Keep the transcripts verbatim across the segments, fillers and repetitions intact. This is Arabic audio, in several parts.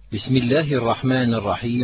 بسم الله الرحمن الرحيم.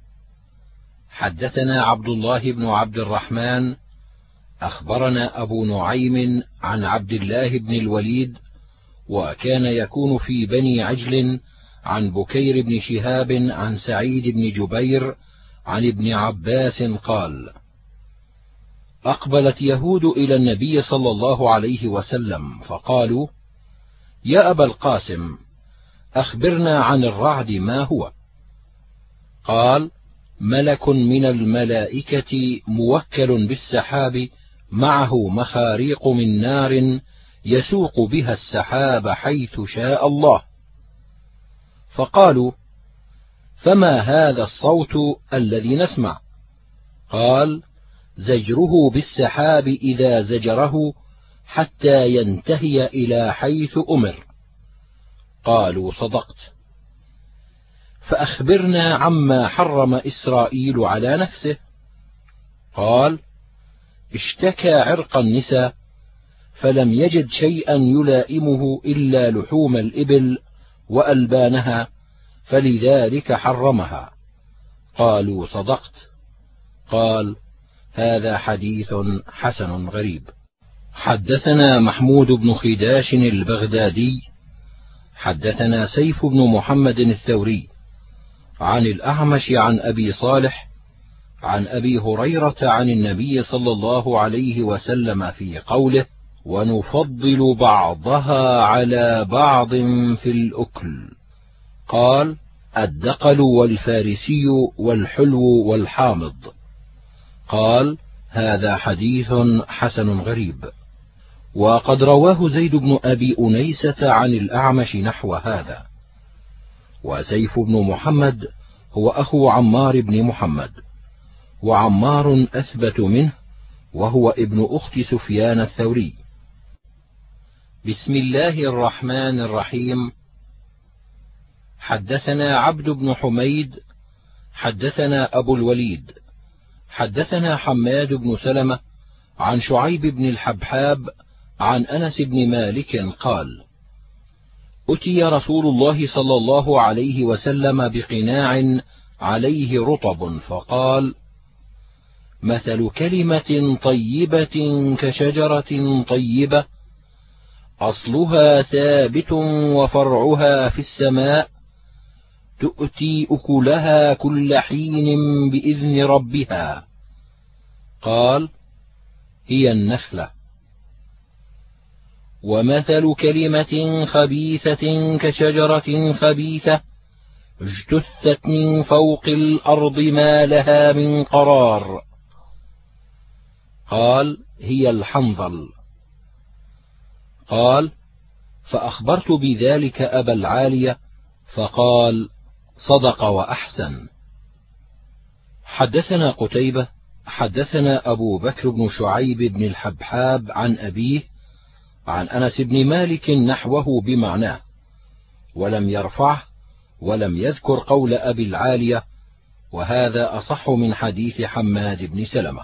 حدثنا عبد الله بن عبد الرحمن أخبرنا أبو نعيم عن عبد الله بن الوليد، وكان يكون في بني عجل، عن بكير بن شهاب عن سعيد بن جبير عن ابن عباس قال: أقبلت يهود إلى النبي صلى الله عليه وسلم فقالوا: يا أبا القاسم، أخبرنا عن الرعد ما هو؟ قال: ملك من الملائكة موكل بالسحاب، معه مخاريق من نار يسوق بها السحاب حيث شاء الله. فقالوا: فما هذا الصوت الذي نسمع؟ قال: زجره بالسحاب إذا زجره حتى ينتهي إلى حيث أمر. قالوا: صدقت. فأخبرنا عما حرم إسرائيل على نفسه. قال: اشتكى عرق النساء فلم يجد شيئا يلائمه إلا لحوم الإبل وألبانها، فلذلك حرمها. قالوا: صدقت. قال: هذا حديث حسن غريب. حدثنا محمود بن خداش البغدادي حدثنا سيف بن محمد الثوري عن الأعمش عن أبي صالح عن أبي هريرة عن النبي صلى الله عليه وسلم في قوله: ونفضل بعضها على بعض في الأكل. قال: الدقل والفارسي والحلو والحامض. قال: هذا حديث حسن غريب. وقد رواه زيد بن أبي أنيسة عن الأعمش نحو هذا. وسيف بن محمد هو أخو عمار بن محمد، وعمار أثبت منه، وهو ابن أخت سفيان الثوري. بسم الله الرحمن الرحيم. حدثنا عبد بن حميد حدثنا أبو الوليد حدثنا حماد بن سلمة عن شعيب بن الحبحاب عن أنس بن مالك قال: أتي رسول الله صلى الله عليه وسلم بقناع عليه رطب، فقال: مثل كلمة طيبة كشجرة طيبة، أصلها ثابت وفرعها في السماء، تؤتي أكلها كل حين بإذن ربها. قال: هي النخلة. ومثل كلمة خبيثة كشجرة خبيثة، اجتثت من فوق الأرض ما لها من قرار. قال: هي الحنظل. قال: فأخبرت بذلك أبا العالية فقال: صدق وأحسن. حدثنا قتيبة حدثنا أبو بكر بن شعيب بن الحبحاب عن أبيه عن أنس بن مالك نحوه بمعناه، ولم يرفعه ولم يذكر قول أبي العالية، وهذا أصح من حديث حماد بن سلمة.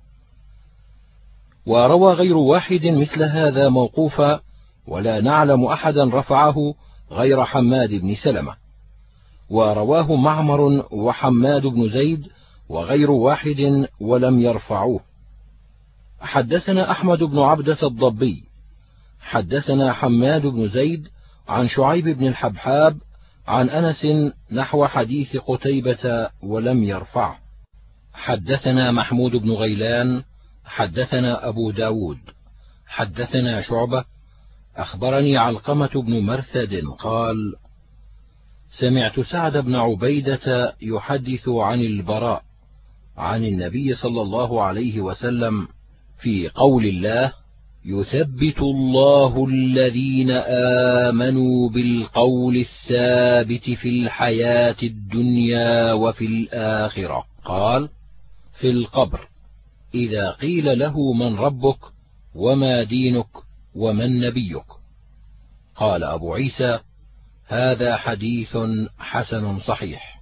وروى غير واحد مثل هذا موقوفا، ولا نعلم أحدا رفعه غير حماد بن سلمة. ورواه معمر وحماد بن زيد وغير واحد ولم يرفعوه. حدثنا أحمد بن عبدة الضبي حدثنا حماد بن زيد عن شعيب بن الحبحاب عن أنس نحو حديث قتيبة ولم يرفعه. حدثنا محمود بن غيلان حدثنا أبو داود حدثنا شعبة أخبرني علقمة بن مرثد قال: سمعت سعد بن عبيدة يحدث عن البراء عن النبي صلى الله عليه وسلم في قول الله: يثبت الله الذين آمنوا بالقول الثابت في الحياة الدنيا وفي الآخرة. قال: في القبر، إذا قيل له من ربك وما دينك ومن نبيك. قال أبو عيسى: هذا حديث حسن صحيح.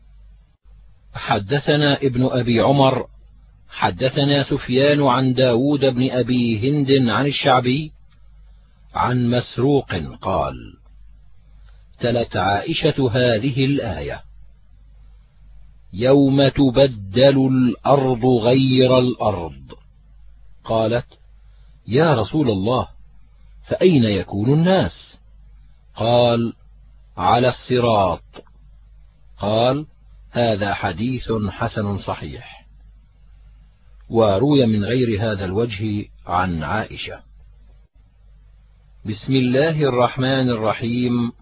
حدثنا ابن أبي عمر حدثنا سفيان عن داود بن أبي هند عن الشعبي عن مسروق قال: تلت عائشة هذه الآية: يوم تبدل الأرض غير الأرض. قالت: يا رسول الله، فأين يكون الناس؟ قال: على الصراط. قال: هذا حديث حسن صحيح. وروي من غير هذا الوجه عن عائشة. بسم الله الرحمن الرحيم.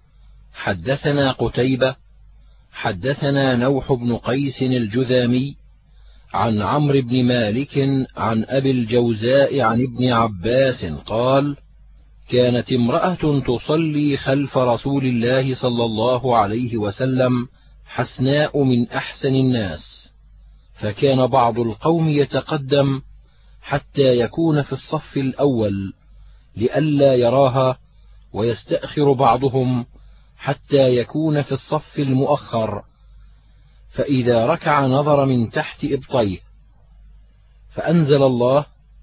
حدثنا قتيبة حدثنا نوح بن قيس الجذامي عن عمرو بن مالك عن أبي الجوزاء عن ابن عباس قال: كانت امرأة تصلي خلف رسول الله صلى الله عليه وسلم حسناء من أحسن الناس، فكان بعض القوم يتقدم حتى يكون في الصف الأول لئلا يراها، ويستأخر بعضهم حتى يكون في الصف المؤخر، فإذا ركع نظر من تحت إبطيه، فأنزل الله: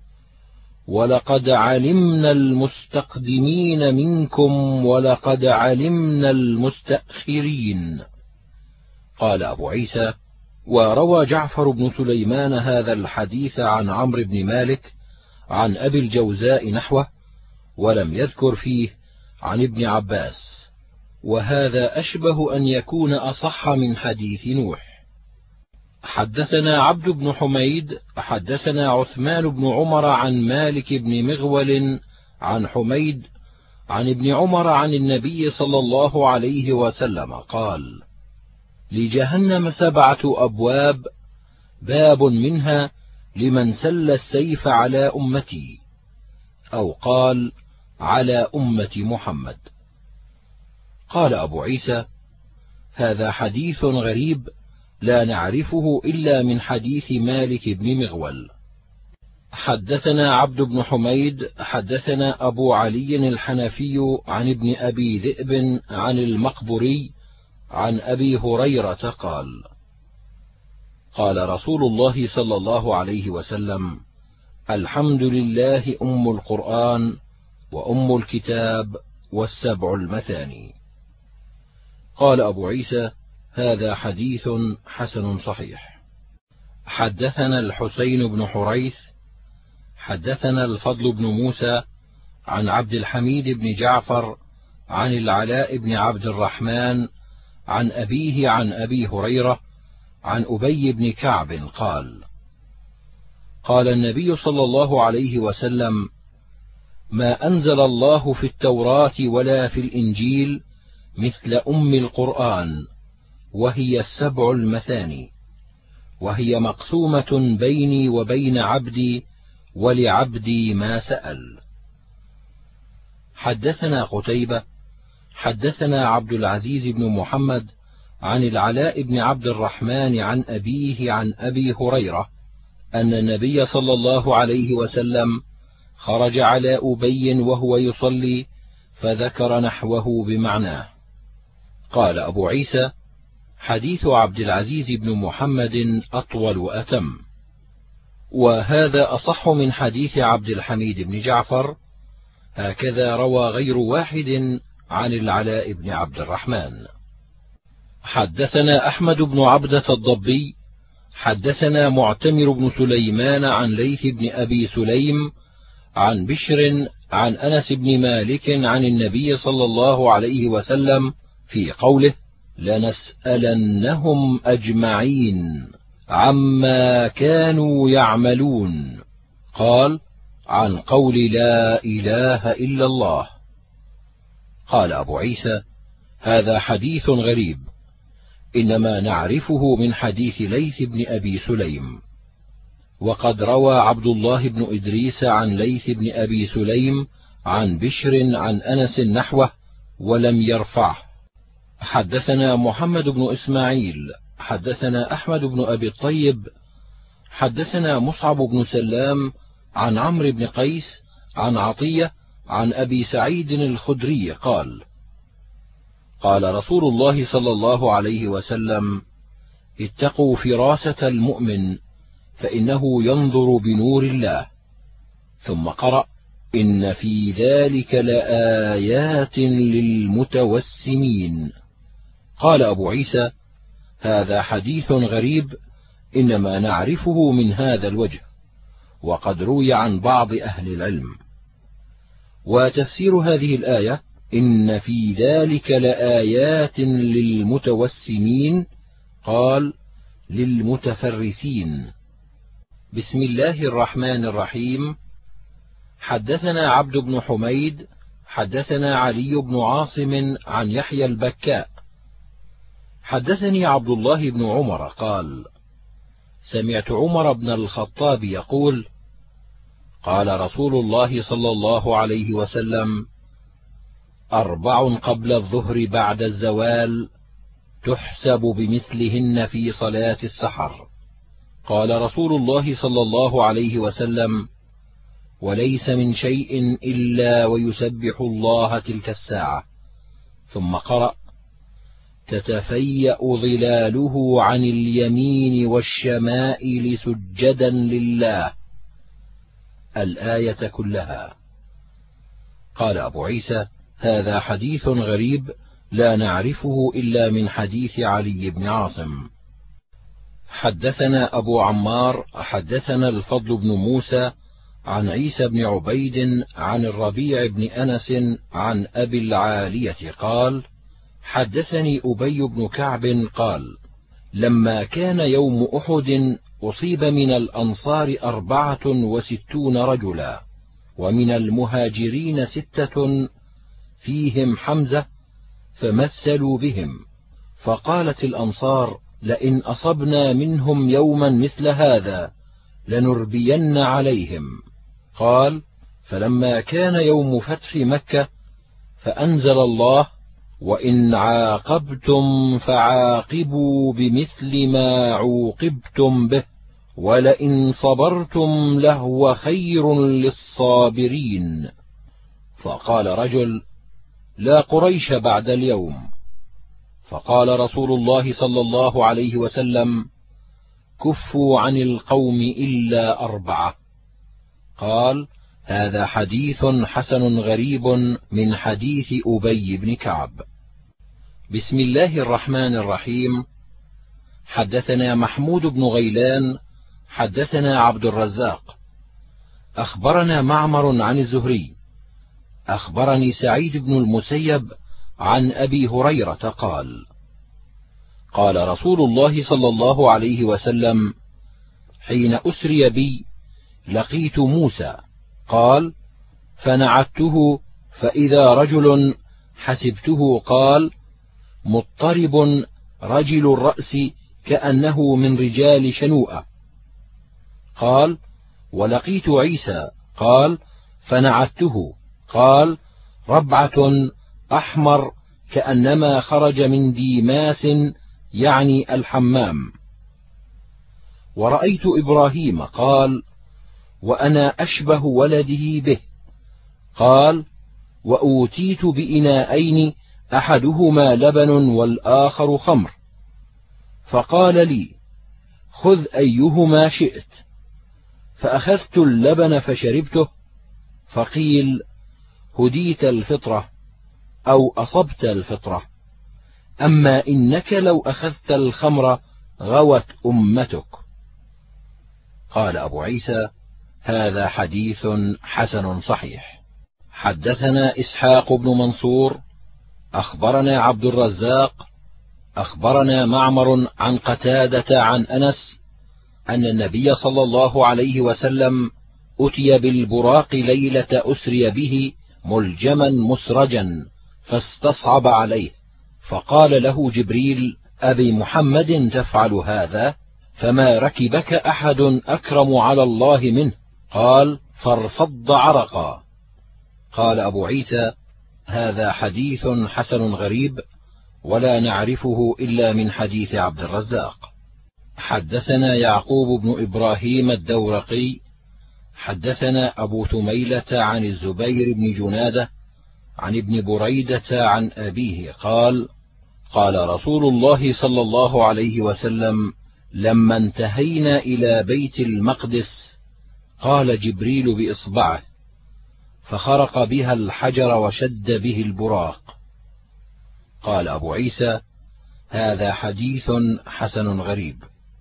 ولقد علمنا المستقدمين منكم ولقد علمنا المستأخرين. قال أبو عيسى: وروى جعفر بن سليمان هذا الحديث عن عمرو بن مالك عن أبي الجوزاء نحوه، ولم يذكر فيه عن ابن عباس، وهذا أشبه أن يكون أصح من حديث نوح. حدثنا عبد بن حميد حدثنا عثمان بن عمر عن مالك بن مغول عن حميد عن ابن عمر عن النبي صلى الله عليه وسلم قال: لجهنم سبعة أبواب، باب منها لمن سل السيف على أمتي، أو قال على أمة محمد. قال أبو عيسى: هذا حديث غريب لا نعرفه إلا من حديث مالك بن مغول. حدثنا عبد بن حميد حدثنا أبو علي الحنفي عن ابن أبي ذئب عن المقبري عن أبي هريرة قال: قال رسول الله صلى الله عليه وسلم: الحمد لله أم القرآن وأم الكتاب والسبع المثاني. قال أبو عيسى: هذا حديث حسن صحيح. حدثنا الحسين بن حريث حدثنا الفضل بن موسى عن عبد الحميد بن جعفر عن العلاء بن عبد الرحمن عن أبيه عن أبي هريرة عن أبي بن كعب قال: قال النبي صلى الله عليه وسلم: ما أنزل الله في التوراة ولا في الإنجيل مثل أم القرآن، وهي السبع المثاني، وهي مقسومة بيني وبين عبدي، ولعبدي ما سأل. حدثنا قتيبة حدثنا عبد العزيز بن محمد عن العلاء بن عبد الرحمن عن أبيه عن أبي هريرة أن النبي صلى الله عليه وسلم خرج على أبي وهو يصلي، فذكر نحوه بمعناه. قال أبو عيسى: حديث عبد العزيز بن محمد أطول وأتم، وهذا أصح من حديث عبد الحميد بن جعفر، هكذا روى غير واحد عن العلاء بن عبد الرحمن. حدثنا أحمد بن عبدة الضبي حدثنا معتمر بن سليمان عن ليث بن أبي سليم عن بشر عن أنس بن مالك عن النبي صلى الله عليه وسلم في قوله: لنسألنهم أجمعين عما كانوا يعملون. قال: عن قول لا إله إلا الله. قال أبو عيسى: هذا حديث غريب، إنما نعرفه من حديث ليث بن أبي سليم. وقد روى عبد الله بن إدريس عن ليث بن أبي سليم عن بشر عن أنس نحوه ولم يرفعه. حدثنا محمد بن إسماعيل حدثنا أحمد بن أبي الطيب حدثنا مصعب بن سلام عن عمرو بن قيس عن عطية عن أبي سعيد الخدري قال: قال رسول الله صلى الله عليه وسلم: اتقوا فراسة المؤمن، فإنه ينظر بنور الله. ثم قرأ: إن في ذلك لآيات للمتوسمين. قال أبو عيسى: هذا حديث غريب، إنما نعرفه من هذا الوجه، وقد روي عن بعض أهل العلم. وتفسير هذه الآية: إن في ذلك لآيات للمتوسمين، قال: للمتفرسين. بسم الله الرحمن الرحيم. حدثنا عبد بن حميد حدثنا علي بن عاصم عن يحيى البكاء حدثني عبد الله بن عمر قال: سمعت عمر بن الخطاب يقول: قال رسول الله صلى الله عليه وسلم: أربع قبل الظهر بعد الزوال تحسب بمثلهن في صلاة السحر. قال رسول الله صلى الله عليه وسلم: وليس من شيء إلا ويسبح الله تلك الساعة. ثم قرأ: تتفيأ ظلاله عن اليمين والشمائل سجدا لله، الآية كلها. قال أبو عيسى: هذا حديث غريب لا نعرفه إلا من حديث علي بن عاصم. حدثنا أبو عمار حدثنا الفضل بن موسى عن عيسى بن عبيد عن الربيع بن أنس عن أبي العالية قال: حدثني أبي بن كعب قال: لما كان يوم أحد أصيب من الأنصار أربعة وستون رجلا، ومن المهاجرين ستة فيهم حمزة، فمثلوا بهم، فقالت الأنصار: لئن أصبنا منهم يوما مثل هذا لنربين عليهم. قال: فلما كان يوم فتح مكة فأنزل الله: وإن عاقبتم فعاقبوا بمثل ما عوقبتم به ولئن صبرتم لهو خير للصابرين. فقال رجل: لا قريش بعد اليوم. فقال رسول الله صلى الله عليه وسلم: كفوا عن القوم إلا أربعة. قال: هذا حديث حسن غريب من حديث أبي بن كعب. بسم الله الرحمن الرحيم. حدثنا محمود بن غيلان حدثنا عبد الرزاق أخبرنا معمر عن الزهري أخبرني سعيد بن المسيب عن أبي هريرة قال: قال رسول الله صلى الله عليه وسلم: حين أسري بي لقيت موسى. قال: فنعته فإذا رجل حسبته قال: مضطرب رجل الرأس كأنه من رجال شنوءة. قال: ولقيت عيسى. قال: فنعته. قال: ربعة أحمر كأنما خرج من ديماس، يعني الحمام. ورأيت إبراهيم. قال: وأنا أشبه ولده به. قال: وأوتيت بإناءين أحدهما لبن والآخر خمر، فقال لي: خذ أيهما شئت. فأخذت اللبن فشربته، فقيل: هديت الفطرة أو أصبت الفطرة، أما إنك لو أخذت الخمر غوت أمتك. قال أبو عيسى: هذا حديث حسن صحيح. حدثنا إسحاق بن منصور أخبرنا عبد الرزاق أخبرنا معمر عن قتادة عن أنس أن النبي صلى الله عليه وسلم أتي بالبراق ليلة أسري به ملجما مسرجا، فاستصعب عليه، فقال له جبريل: أبي محمد تفعل هذا؟ فما ركبك أحد أكرم على الله منه. قال: فارفض عرقا. قال أبو عيسى: هذا حديث حسن غريب ولا نعرفه إلا من حديث عبد الرزاق. حدثنا يعقوب بن إبراهيم الدورقي حدثنا أبو ثميلة عن الزبير بن جنادة عن ابن بريدة عن أبيه قال: قال رسول الله صلى الله عليه وسلم: لما انتهينا إلى بيت المقدس قال جبريل بإصبعه: فخرق بها الحجر وشد به البراق. قال أبو عيسى: هذا حديث حسن غريب.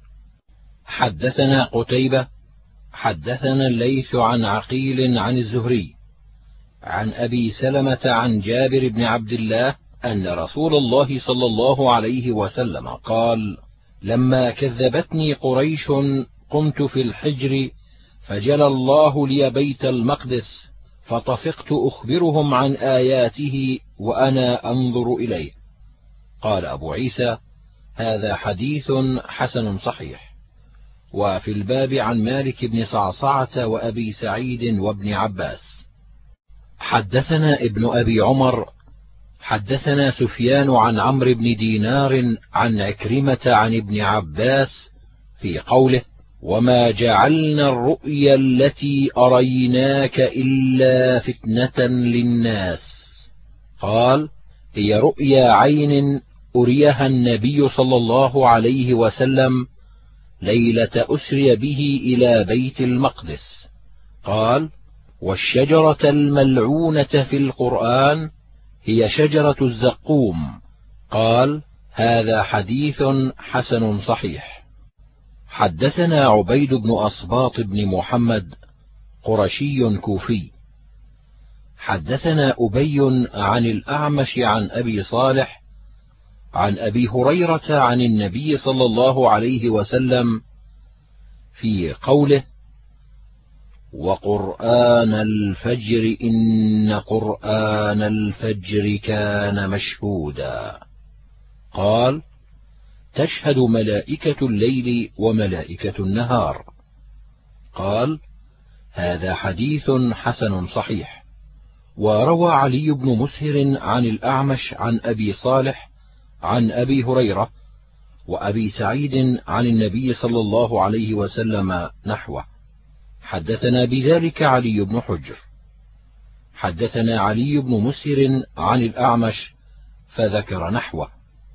حدثنا قتيبة حدثنا الليث عن عقيل عن الزهري عن أبي سلمة عن جابر بن عبد الله أن رسول الله صلى الله عليه وسلم قال: لما كذبتني قريش قمت في الحجر فجلى الله لي بيت المقدس فطفقت أخبرهم عن آياته وأنا أنظر إليه. قال أبو عيسى: هذا حديث حسن صحيح. وفي الباب عن مالك بن صعصعة وأبي سعيد وابن عباس. حدثنا ابن أبي عمر حدثنا سفيان عن عمرو بن دينار عن عكرمة عن ابن عباس في قوله: وما جعلنا الرؤيا التي أريناك إلا فتنة للناس. قال: هي رؤيا عين أريها النبي صلى الله عليه وسلم ليلة أسري به إلى بيت المقدس. قال: والشجرة الملعونة في القرآن هي شجرة الزقوم. قال: هذا حديث حسن صحيح. حدثنا عبيد بن أصباط بن محمد قرشي كوفي. حدثنا أبي عن الأعمش عن أبي صالح عن أبي هريرة عن النبي صلى الله عليه وسلم في قوله: وقرآن الفجر إن قرآن الفجر كان مشهودا. قال: تشهد ملائكة الليل وملائكة النهار. قال: هذا حديث حسن صحيح. وروى علي بن مسهر عن الأعمش عن أبي صالح عن أبي هريرة وأبي سعيد عن النبي صلى الله عليه وسلم نحوه. حدثنا بذلك علي بن حجر. حدثنا علي بن مسهر عن الأعمش فذكر نحوه.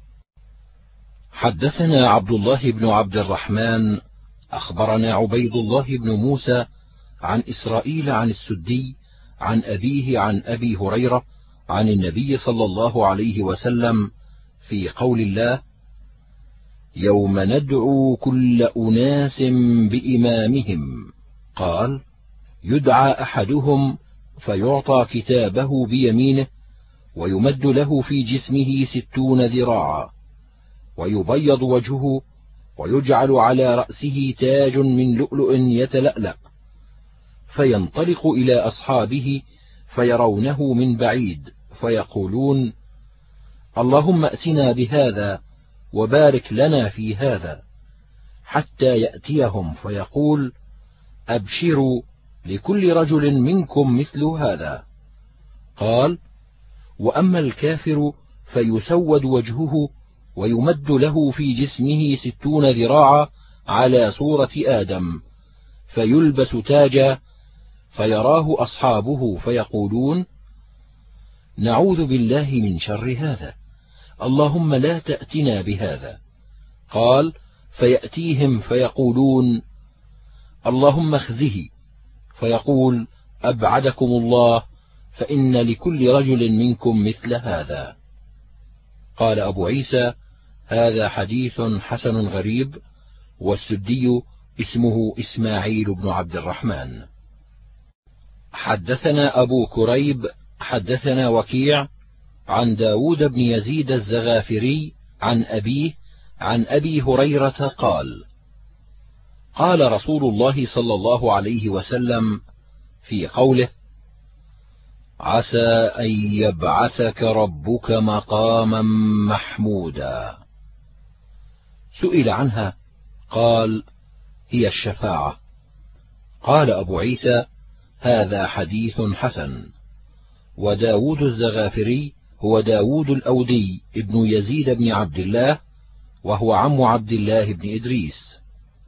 حدثنا عبد الله بن عبد الرحمن أخبرنا عبيد الله بن موسى عن إسرائيل عن السدي عن أبيه عن أبي هريرة عن النبي صلى الله عليه وسلم في قول الله: يوم ندعو كل أناس بإمامهم. قال: يدعى أحدهم فيعطى كتابه بيمينه ويمد له في جسمه ستون ذراعا ويبيض وجهه ويجعل على رأسه تاج من لؤلؤ يتلألأ فينطلق إلى أصحابه فيرونه من بعيد فيقولون: اللهم ائتنا بهذا وبارك لنا في هذا، حتى يأتيهم فيقول: أبشروا لكل رجل منكم مثل هذا. قال: وأما الكافر فيسود وجهه ويمد له في جسمه ستون ذراعا على صورة آدم فيلبس تاجا فيراه أصحابه فيقولون: نعوذ بالله من شر هذا، اللهم لا تأتنا بهذا. قال: فيأتيهم فيقولون: اللهم اخزه، فيقول: أبعدكم الله، فإن لكل رجل منكم مثل هذا. قال أبو عيسى: هذا حديث حسن غريب. والسدي اسمه إسماعيل بن عبد الرحمن. حدثنا أبو كريب حدثنا وكيع عن داود بن يزيد الزغافري عن أبيه عن أبي هريرة قال: قال رسول الله صلى الله عليه وسلم في قوله: عسى أن يبعثك ربك مقاما محمودا. سئل عنها قال: هي الشفاعة. قال أبو عيسى: هذا حديث حسن. وداود الزغافري هو داود الأودي ابن يزيد بن عبد الله، وهو عم عبد الله بن إدريس.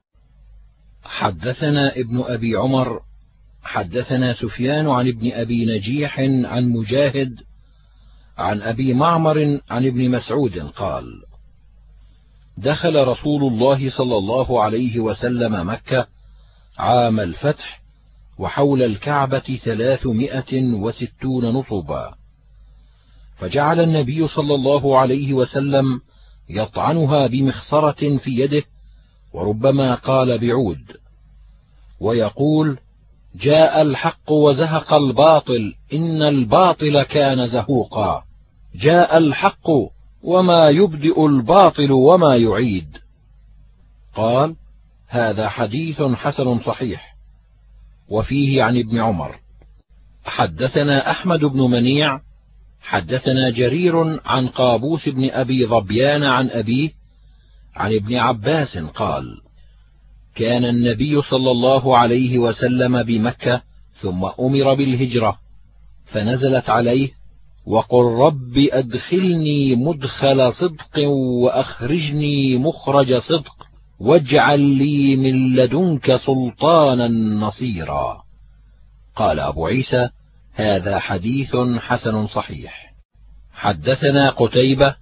حدثنا ابن أبي عمر حدثنا سفيان عن ابن أبي نجيح عن مجاهد عن أبي معمر عن ابن مسعود قال: دخل رسول الله صلى الله عليه وسلم مكة عام الفتح وحول الكعبة ثلاثمائة وستون نصبا. فجعل النبي صلى الله عليه وسلم يطعنها بمخصرة في يده، وربما قال بعود، ويقول: جاء الحق وزهق الباطل، إن الباطل كان زهوقا. جاء الحق وما يبدئ الباطل وما يعيد. قال: هذا حديث حسن صحيح. وفيه عن ابن عمر. حدثنا أحمد بن منيع حدثنا جرير عن قابوس بن أبي ظبيان عن أبيه عن ابن عباس قال: كان النبي صلى الله عليه وسلم بمكة ثم أمر بالهجرة، فنزلت عليه: وقل رب أدخلني مدخل صدق وأخرجني مخرج صدق واجعل لي من لدنك سلطانا نصيرا. قال أبو عيسى: هذا حديث حسن صحيح. حدثنا قتيبة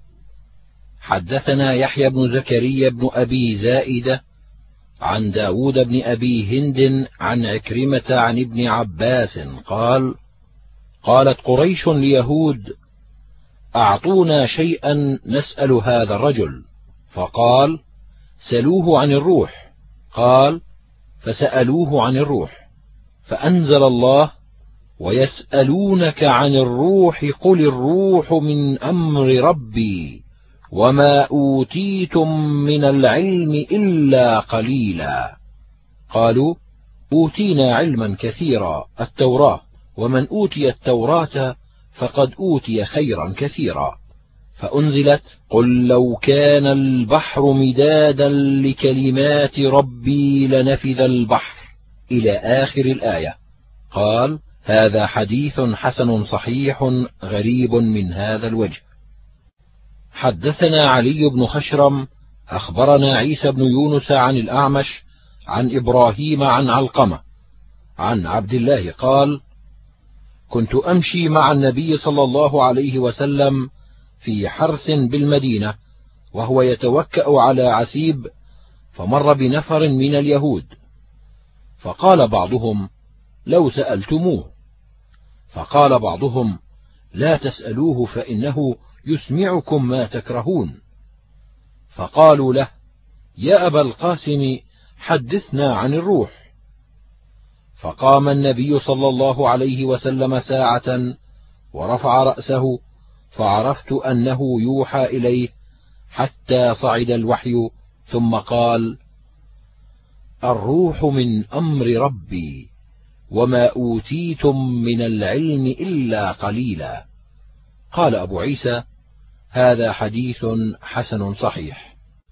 حدثنا يحيى بن زكريا بن أبي زائدة عن داود بن أبي هند عن عكرمة عن ابن عباس قال: قالت قريش ليهود: أعطونا شيئا نسأل هذا الرجل. فقال: سلوه عن الروح. قال: فسألوه عن الروح، فأنزل الله: ويسألونك عن الروح قل الروح من أمر ربي وما أوتيتم من العلم إلا قليلا. قالوا: أوتينا علما كثيرا، التوراة، ومن أوتي التوراة فقد أوتي خيرا كثيرا. فأنزلت: قل لو كان البحر مدادا لكلمات ربي لنفذ البحر، إلى آخر الآية. قال: هذا حديث حسن صحيح غريب من هذا الوجه. حدثنا علي بن خشرم أخبرنا عيسى بن يونس عن الأعمش عن إبراهيم عن علقمة عن عبد الله قال: كنت أمشي مع النبي صلى الله عليه وسلم في حرث بالمدينة، وهو يتوكأ على عسيب، فمر بنفر من اليهود، فقال بعضهم: لو سألتموه. فقال بعضهم: لا تسألوه فإنه يسمعكم ما تكرهون. فقالوا له: يا أبا القاسم حدثنا عن الروح. فقام النبي صلى الله عليه وسلم ساعة ورفع رأسه، فعرفت أنه يوحى إليه حتى صعد الوحي، ثم قال: الروح من أمر ربي وما أوتيتم من العلم إلا قليلا. قال أبو عيسى: هذا حديث حسن صحيح.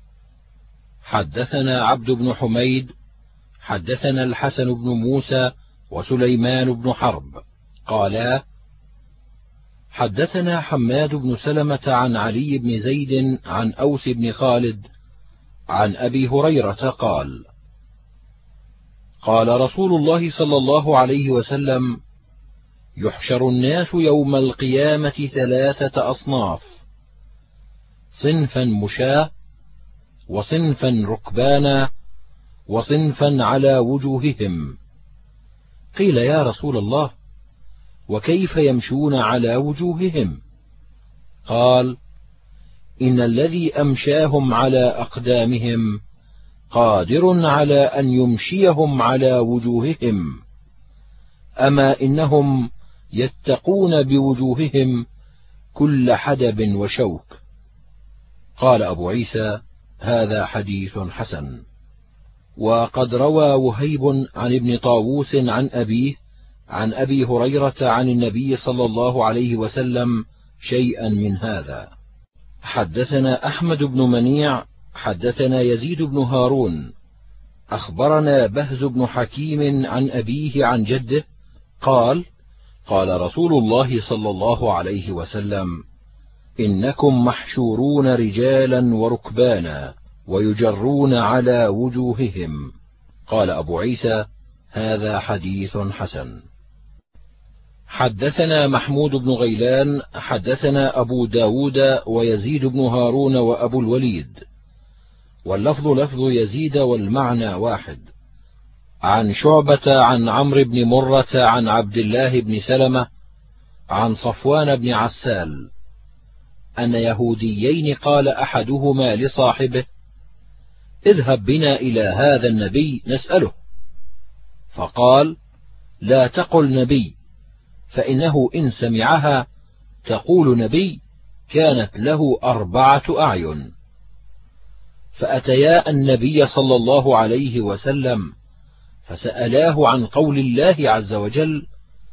حدثنا عبد بن حميد حدثنا الحسن بن موسى وسليمان بن حرب قالا: حدثنا حماد بن سلمة عن علي بن زيد عن أوس بن خالد عن أبي هريرة قال: قال رسول الله صلى الله عليه وسلم: يحشر الناس يوم القيامة ثلاثة أصناف: صنفا مشاة، وصنفا ركبانا، وصنفا على وجوههم. قيل: يا رسول الله، وكيف يمشون على وجوههم؟ قال: إن الذي أمشاهم على أقدامهم قادر على أن يمشيهم على وجوههم، أما إنهم يتقون بوجوههم كل حدب وشوك. قال أبو عيسى: هذا حديث حسن. وقد روى وهيب عن ابن طاووس عن أبيه عن أبي هريرة عن النبي صلى الله عليه وسلم شيئا من هذا. حدثنا أحمد بن منيع حدثنا يزيد بن هارون أخبرنا بهز بن حكيم عن أبيه عن جده قال: قال رسول الله صلى الله عليه وسلم: إنكم محشورون رجالا وركبانا ويجرون على وجوههم. قال أبو عيسى: هذا حديث حسن. حدثنا محمود بن غيلان حدثنا أبو داود ويزيد بن هارون وأبو الوليد، واللفظ لفظ يزيد والمعنى واحد. عن شعبة عن عمرو بن مرة عن عبد الله بن سلمة عن صفوان بن عسال أن يهوديين قال أحدهما لصاحبه: اذهب بنا إلى هذا النبي نسأله. فقال: لا تقل نبي، فإنه إن سمعها تقول نبي كانت له أربعة أعين. فأتيا النبي صلى الله عليه وسلم فسألاه عن قول الله عز وجل: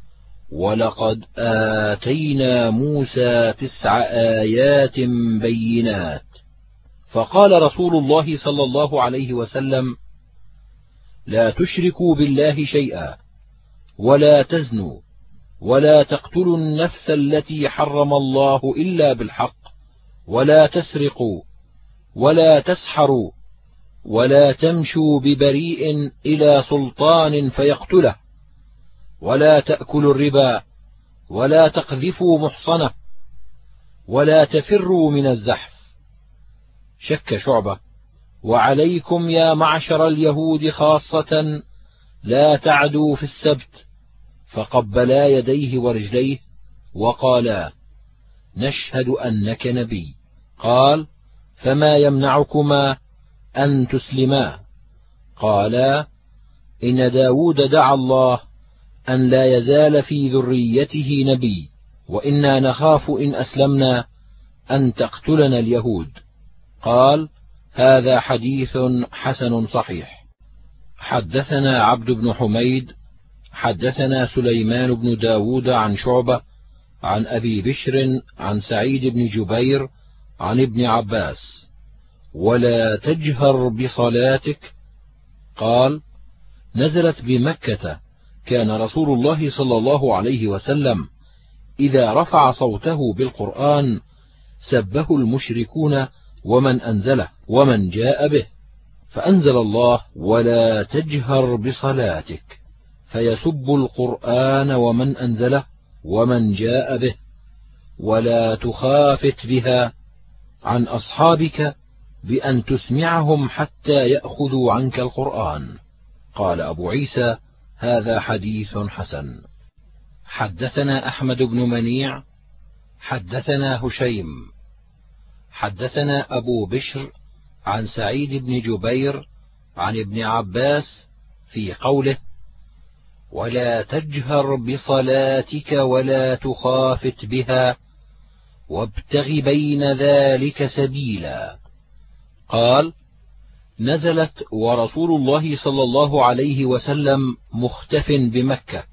ولقد آتينا موسى تسع آيات بينات. فقال رسول الله صلى الله عليه وسلم: لا تشركوا بالله شيئا، ولا تزنوا، ولا تقتلوا النفس التي حرم الله إلا بالحق، ولا تسرقوا، ولا تسحروا، ولا تمشوا ببريء إلى سلطان فيقتله، ولا تأكلوا الربا، ولا تقذفوا محصنة، ولا تفروا من الزحف. شك شعبة: وعليكم يا معشر اليهود خاصة لا تعدوا في السبت. فقبلا يديه ورجليه وقالا: نشهد أنك نبي. قال: فما يمنعكما أن تسلما؟ قالا: إن داود دعا الله أن لا يزال في ذريته نبي، وإنا نخاف إن أسلمنا أن تقتلنا اليهود. قال: هذا حديث حسن صحيح. حدثنا عبد بن حميد حدثنا سليمان بن داود عن شعبة عن أبي بشر عن سعيد بن جبير عن ابن عباس: ولا تجهر بصلاتك. قال: نزلت بمكة، كان رسول الله صلى الله عليه وسلم إذا رفع صوته بالقرآن سبه المشركون ومن أنزله ومن جاء به، فأنزل الله: ولا تجهر بصلاتك، فيسب القرآن ومن أنزله ومن جاء به، ولا تخافت بها عن أصحابك بأن تسمعهم حتى يأخذوا عنك القرآن. قال أبو عيسى: هذا حديث حسن. حدثنا أحمد بن منيع حدثنا هشيم حدثنا أبو بشر عن سعيد بن جبير عن ابن عباس في قوله: ولا تجهر بصلاتك ولا تخافت بها وابتغ بين ذلك سبيلا. قال: نزلت ورسول الله صلى الله عليه وسلم مختف بمكة،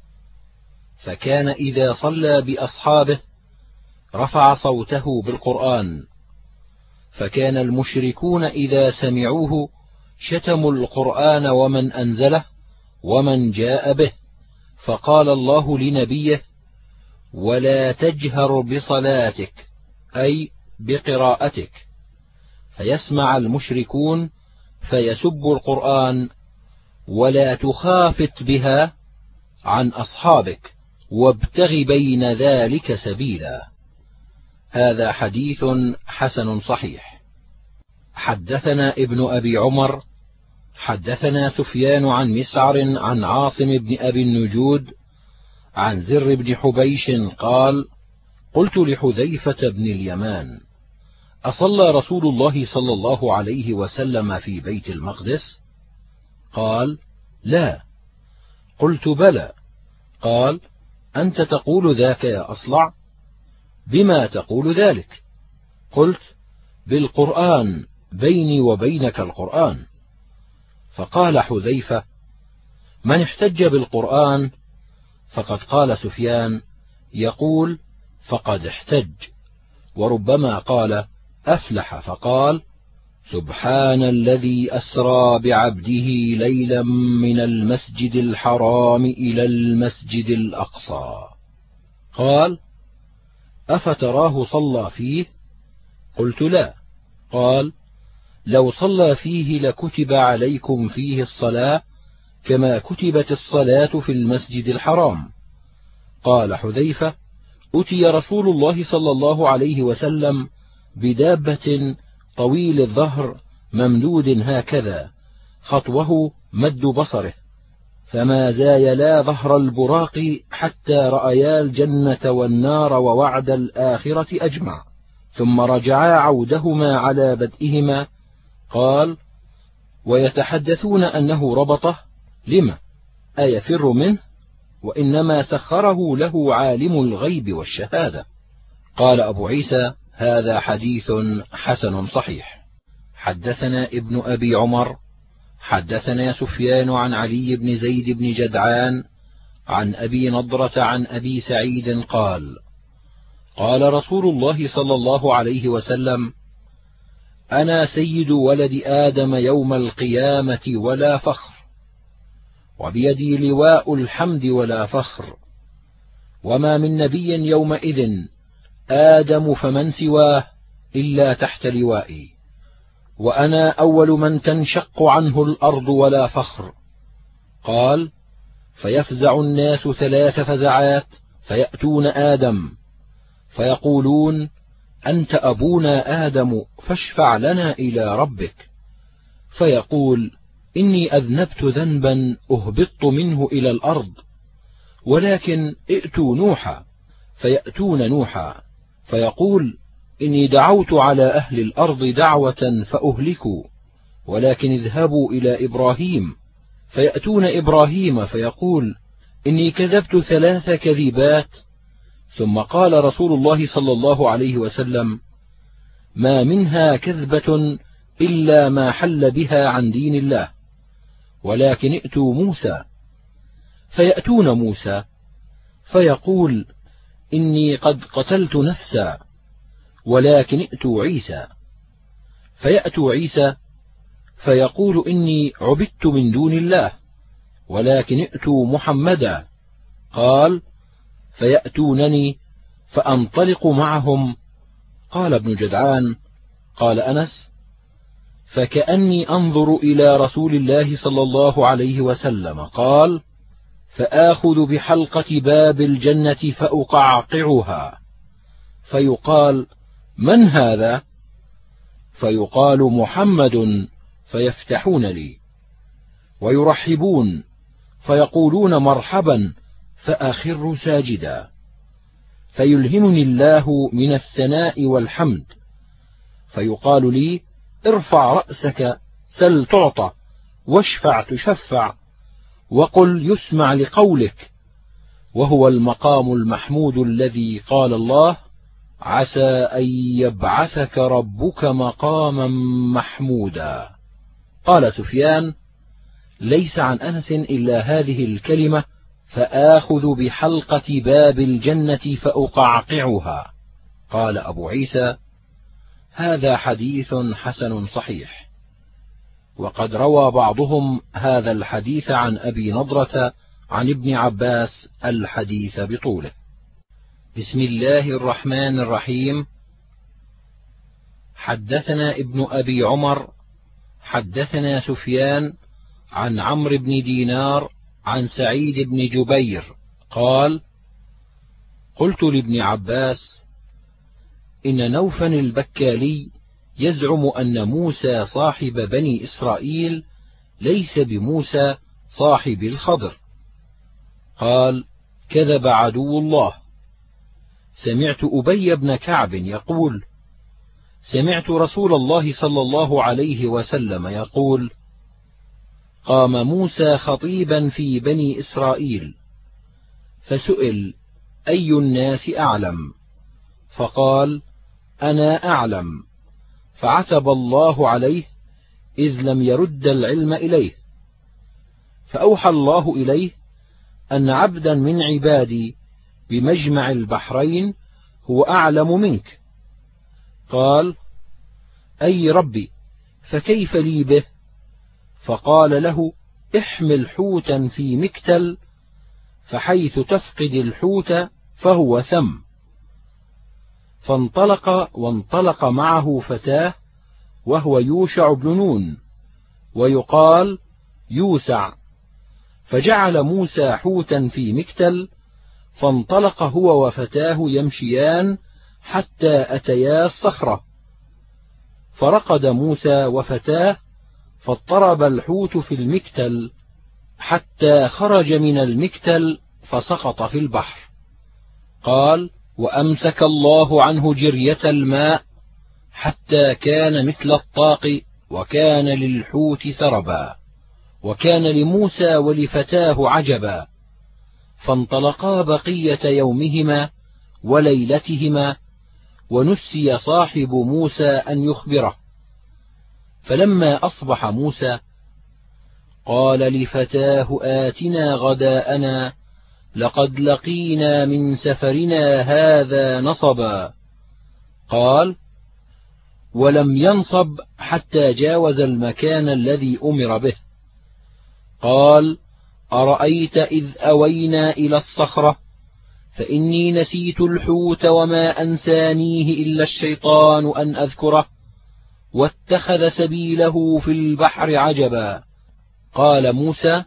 فكان إذا صلى بأصحابه رفع صوته بالقرآن، فكان المشركون إذا سمعوه شتموا القرآن ومن أنزله ومن جاء به، فقال الله لنبيه: ولا تجهر بصلاتك، أي بقراءتك، فيسمع المشركون فيسبوا القرآن، ولا تخافت بها عن أصحابك وابتغ بين ذلك سبيلا. هذا حديث حسن صحيح. حدثنا ابن أبي عمر حدثنا سفيان عن مسعر عن عاصم بن أبي النجود عن زر بن حبيش قال: قلت لحذيفة بن اليمان: أصلى رسول الله صلى الله عليه وسلم في بيت المقدس؟ قال: لا. قلت: بلى. قال: أنت تقول ذاك يا أصلع؟ بما تقول ذلك؟ قلت: بالقرآن، بيني وبينك القرآن. فقال حذيفة: من احتج بالقرآن فقد قال سفيان يقول فقد احتج، وربما قال أفلح فقال: سبحان الذي أسرى بعبده ليلا من المسجد الحرام إلى المسجد الأقصى. قال: أفتراه صلى فيه؟ قلت: لا. قال: لو صلى فيه لكتب عليكم فيه الصلاة كما كتبت الصلاة في المسجد الحرام. قال حذيفة: أتي رسول الله صلى الله عليه وسلم بدابة طويل الظهر ممدود هكذا، خطوه مد بصره، فما زايلا ظهر البراق حتى رأيا الجنة والنار ووعد الآخرة أجمع، ثم رجعا عودهما على بدئهما. قال: ويتحدثون أنه ربطه، لم أيفر منه؟ وإنما سخره له عالم الغيب والشهادة. قال أبو عيسى: هذا حديث حسن صحيح. حدثنا ابن أبي عمر حدثنا سفيان عن علي بن زيد بن جدعان عن أبي نضرة عن أبي سعيد قال: قال رسول الله صلى الله عليه وسلم: أنا سيد ولد آدم يوم القيامة ولا فخر، وبيدي لواء الحمد ولا فخر، وما من نبي يومئذ آدم فمن سواه إلا تحت لوائي، وأنا أول من تنشق عنه الأرض ولا فخر. قال: فيفزع الناس ثلاث فزعات، فيأتون آدم فيقولون: أنت أبونا آدم، فاشفع لنا إلى ربك. فيقول: إني أذنبت ذنبا أهبطت منه إلى الأرض، ولكن ائتوا نوحا. فيأتون نوحا فيقول: إني دعوت على أهل الأرض دعوة فأهلكوا، ولكن اذهبوا إلى إبراهيم. فيأتون إبراهيم فيقول: إني كذبت ثلاث كذبات. ثم قال رسول الله صلى الله عليه وسلم: ما منها كذبة إلا ما حل بها عن دين الله، ولكن ائتوا موسى. فيأتون موسى فيقول: إني قد قتلت نفسا، ولكن ائتوا عيسى. فيأتوا عيسى فيقول: إني عبدت من دون الله، ولكن ائتوا محمدا. قال: فيأتونني فأنطلق معهم. قال ابن جدعان: قال أنس: فكأني أنظر إلى رسول الله صلى الله عليه وسلم قال: فآخذ بحلقة باب الجنة فأقعقعها، فيقال: من هذا؟ فيقال: محمد، فيفتحون لي ويرحبون فيقولون: مرحبا، فأخر ساجدا، فيلهمني الله من الثناء والحمد، فيقال لي: ارفع رأسك، سل تعطى، واشفع تشفع، وقل يسمع لقولك. وهو المقام المحمود الذي قال الله: عسى أن يبعثك ربك مقاما محمودا. قال سفيان: ليس عن أنس إلا هذه الكلمة: فآخذ بحلقة باب الجنة فأقعقعها. قال أبو عيسى: هذا حديث حسن صحيح. وقد روى بعضهم هذا الحديث عن أبي نضرة عن ابن عباس الحديث بطوله. بسم الله الرحمن الرحيم. حدثنا ابن أبي عمر حدثنا سفيان عن عمرو بن دينار عن سعيد بن جبير قال: قلت لابن عباس: إن نوفا البكالي يزعم أن موسى صاحب بني إسرائيل ليس بموسى صاحب الخضر. قال: كذب عدو الله. سمعت أبي بن كعب يقول: سمعت رسول الله صلى الله عليه وسلم يقول: قام موسى خطيبا في بني إسرائيل، فسئل: أي الناس أعلم؟ فقال: أنا أعلم. فعتب الله عليه إذ لم يرد العلم إليه، فأوحى الله إليه أن عبدا من عبادي بمجمع البحرين هو أعلم منك. قال: أي ربي، فكيف لي به؟ فقال له: احمل حوتا في مكتل، فحيث تفقد الحوت فهو ثم. فانطلق وانطلق معه فتاه وهو يوشع بن نون، ويقال يوسع. فجعل موسى حوتا في مكتل، فانطلق هو وفتاه يمشيان حتى أتيا الصخرة، فرقد موسى وفتاه فاضطرب الحوت في المكتل حتى خرج من المكتل فسقط في البحر. قال: وأمسك الله عنه جرية الماء حتى كان مثل الطاق، وكان للحوت سربا، وكان لموسى ولفتاه عجبا، فانطلقا بقية يومهما وليلتهما، ونسي صاحب موسى أن يخبره. فلما أصبح موسى قال لفتاه: آتنا غداءنا لقد لقينا من سفرنا هذا نصبا. قال: ولم ينصب حتى جاوز المكان الذي أمر به. قال: أرأيت إذ أوينا إلى الصخرة فإني نسيت الحوت وما أنسانيه إلا الشيطان أن أذكره، واتخذ سبيله في البحر عجبا. قال موسى: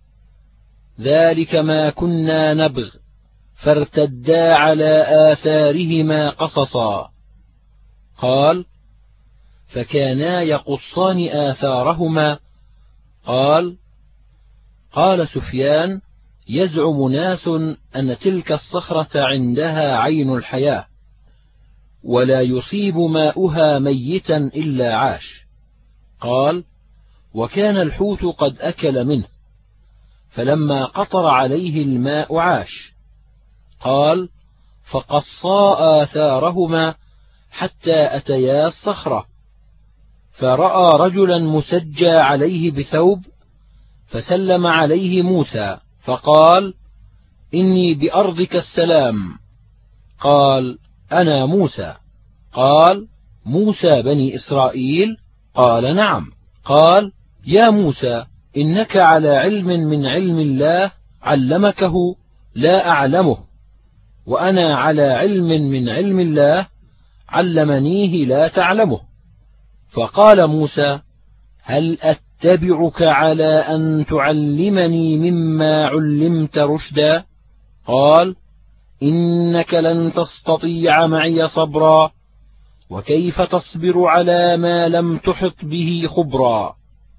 ذلك ما كنا نبغ، فارتدا على آثارهما قصصا. قال: فكانا يقصان آثارهما. قال: قال سفيان: يزعم ناس أن تلك الصخرة عندها عين الحياة، ولا يصيب ماؤها ميتا إلا عاش. قال: وكان الحوت قد أكل منه، فلما قطر عليه الماء عاش. قال: فقصا آثارهما حتى أتيا الصخرة، فرأى رجلا مسجى عليه بثوب، فسلم عليه موسى فقال: إني بأرضك السلام. قال: أنا موسى. قال: موسى بني إسرائيل؟ قال: نعم. قال: يا موسى، إنك على علم من علم الله علمكه لا أعلمه، وأنا على علم من علم الله علمنيه لا تعلمه. فقال موسى: هل أتبعك على أن تعلمني مما علمت رشدا؟ قال: إنك لن تستطيع معي صبرا، وكيف تصبر على ما لم تحط به خبرا؟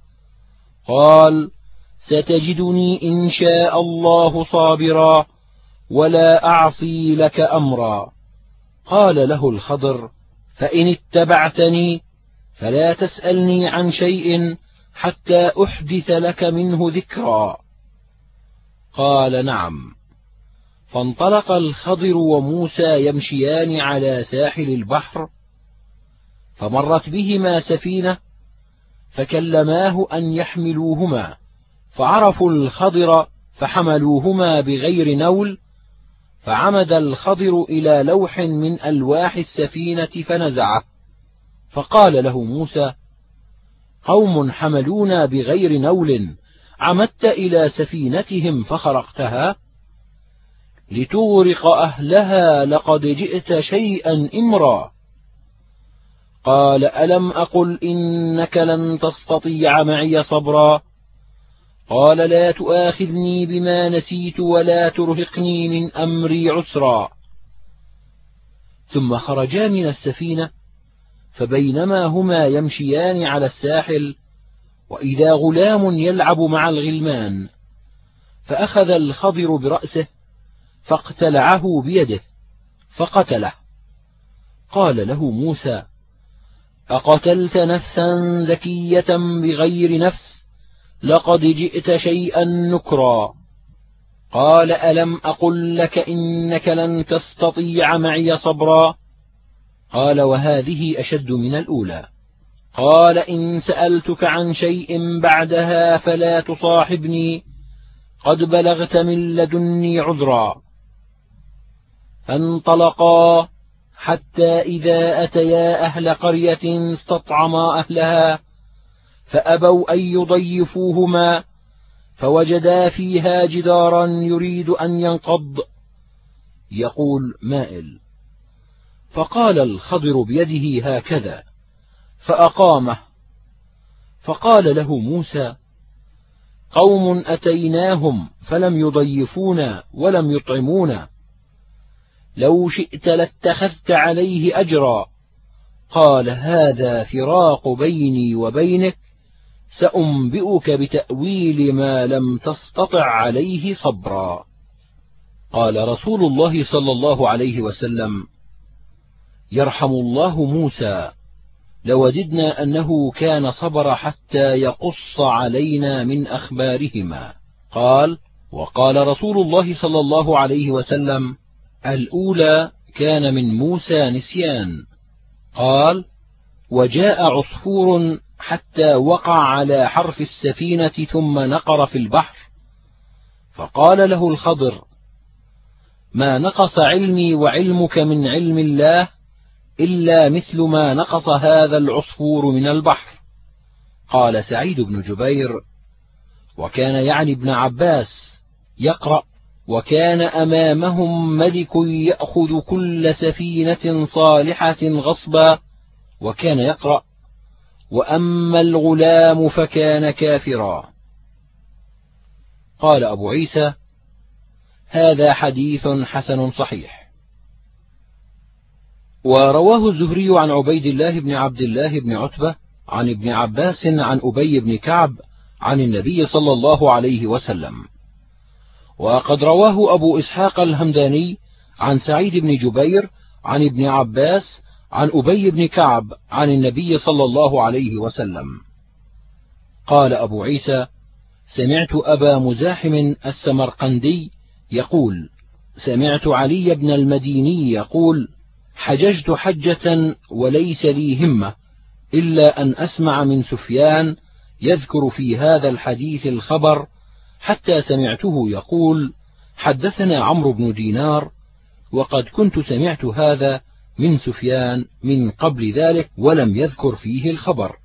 قال: ستجدني إن شاء الله صابرا، ولا أعصي لك أمرا. قال له الخضر: فإن اتبعتني فلا تسألني عن شيء حتى أحدث لك منه ذكرا. قال: نعم. فانطلق الخضر وموسى يمشيان على ساحل البحر، فمرت بهما سفينة، فكلماه أن يحملوهما، فعرفوا الخضر فحملوهما بغير نول. فعمد الخضر إلى لوح من ألواح السفينة فنزعه، فقال له موسى: قوم حملونا بغير نول، عمدت إلى سفينتهم فخرقتها؟ لتغرق أهلها لقد جئت شيئا إمرا. قال: ألم أقل إنك لن تستطيع معي صبرا؟ قال: لا تؤاخذني بما نسيت ولا ترهقني من أمري عسرا. ثم خرجا من السفينة، فبينما هما يمشيان على الساحل وإذا غلام يلعب مع الغلمان، فأخذ الخضر برأسه فاقتلعه بيده فقتله. قال له موسى: أقتلت نفسا زكية بغير نفس لقد جئت شيئا نكرا. قال: ألم أقل لك إنك لن تستطيع معي صبرا؟ قال: وهذه أشد من الأولى. قال: إن سألتك عن شيء بعدها فلا تصاحبني، قد بلغت من لدني عذرا. فانطلقا حتى إذا أتيا أهل قرية استطعما أهلها فأبوا أن يضيفوهما، فوجدا فيها جدارا يريد أن ينقض، يقول مائل. فقال الخضر بيده هكذا فأقامه. فقال له موسى: قوم أتيناهم فلم يضيفونا ولم يطعمونا، لو شئت لاتخذت عليه أجرا. قال: هذا فراق بيني وبينك، سأنبئك بتأويل ما لم تستطع عليه صبرا. قال رسول الله صلى الله عليه وسلم: يرحم الله موسى، لوددنا أنه كان صبر حتى يقص علينا من أخبارهما. قال: وقال رسول الله صلى الله عليه وسلم: الأولى كان من موسى نسيان. قال: وجاء عصفور حتى وقع على حرف السفينة ثم نقر في البحر، فقال له الخضر: ما نقص علمي وعلمك من علم الله إلا مثل ما نقص هذا العصفور من البحر. قال سعيد بن جبير: وكان يعني ابن عباس يقرأ: وكان أمامهم ملك يأخذ كل سفينة صالحة غصبا، وكان يقرأ: وأما الغلام فكان كافرا. قال أبو عيسى: هذا حديث حسن صحيح. ورواه الزهري عن عبيد الله بن عبد الله بن عتبة عن ابن عباس عن أبي بن كعب عن النبي صلى الله عليه وسلم. وقد رواه أبو إسحاق الهمداني عن سعيد بن جبير عن ابن عباس عن أبي بن كعب عن النبي صلى الله عليه وسلم. قال أبو عيسى: سمعت أبا مزاحم السمرقندي يقول: سمعت علي بن المديني يقول: حججت حجة وليس لي همة إلا أن أسمع من سفيان يذكر في هذا الحديث الخبر، حتى سمعته يقول: حدثنا عمرو بن دينار، وقد كنت سمعت هذا من سفيان من قبل ذلك ولم يذكر فيه الخبر.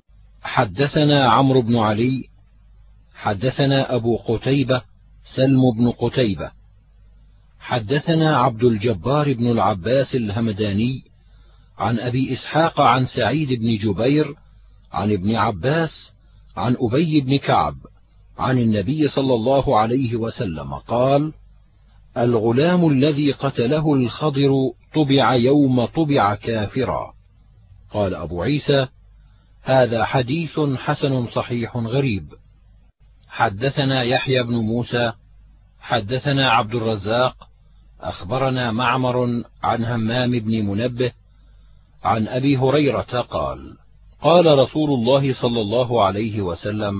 حدثنا عمرو بن علي حدثنا أبو قتيبة سلم بن قتيبة حدثنا عبد الجبار بن العباس الهمداني عن أبي إسحاق عن سعيد بن جبير عن ابن عباس عن أبي بن كعب عن النبي صلى الله عليه وسلم قال: الغلام الذي قتله الخضر طبع يوم طبع كافرا. قال أبو عيسى: هذا حديث حسن صحيح غريب. حدثنا يحيى بن موسى حدثنا عبد الرزاق أخبرنا معمر عن همام بن منبه عن أبي هريرة قال: قال رسول الله صلى الله عليه وسلم: